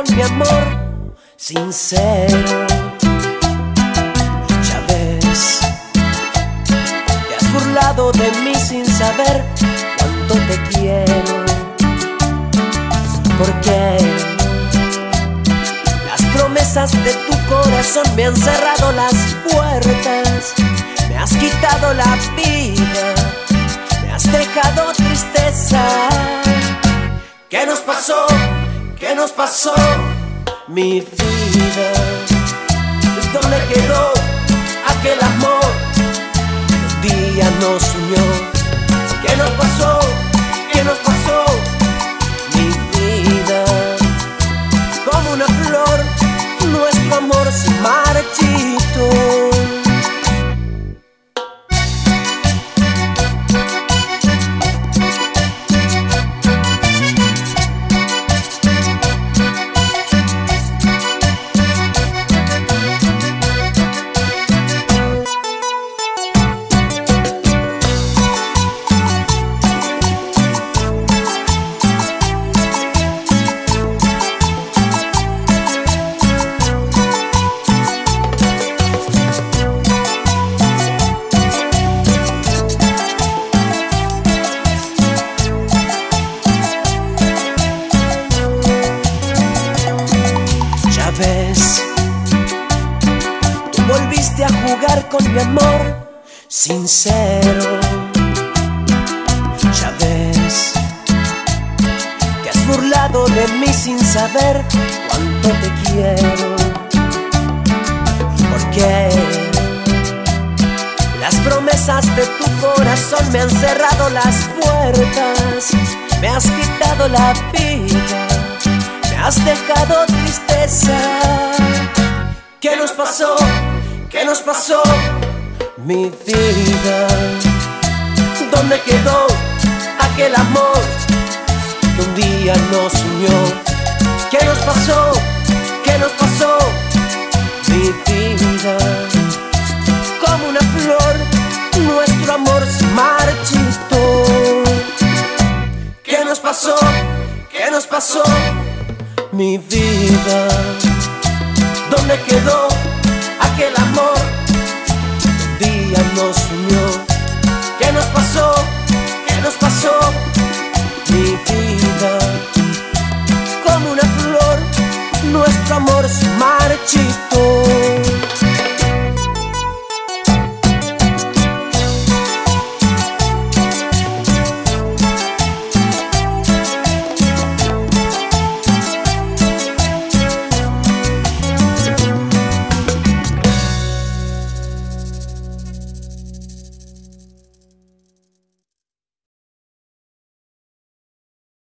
con mi amor sincero. Ya ves, te has burlado de mí sin saber cuánto te quiero. Porque las promesas de tu corazón me han cerrado las puertas. Me has quitado la vida, me has dejado tristeza. ¿Qué nos pasó? ¿Qué nos pasó? Mi vida, ¿dónde quedó aquel amor que un día nos unió? ¿Qué nos pasó? ¿Qué nos pasó? Mi vida, como una flor, nuestro amor se marchitó. Tú volviste a jugar con mi amor sincero. Ya ves, te has burlado de mí sin saber cuánto te quiero. Porque las promesas de tu corazón me han cerrado las puertas. Me has quitado la vida, me has dejado tristeza. ¿Qué nos pasó? ¿Qué nos pasó? Mi vida, ¿dónde quedó aquel amor que un día nos unió? ¿Qué nos pasó? ¿Qué nos pasó? Mi vida, como una flor, nuestro amor se marchitó. ¿Qué nos pasó? ¿Qué nos pasó? Mi vida, ¿dónde quedó aquel amor que un día nos unió? ¿Qué nos pasó? ¿Qué nos pasó? Mi vida, como una flor, nuestro amor se marchitó.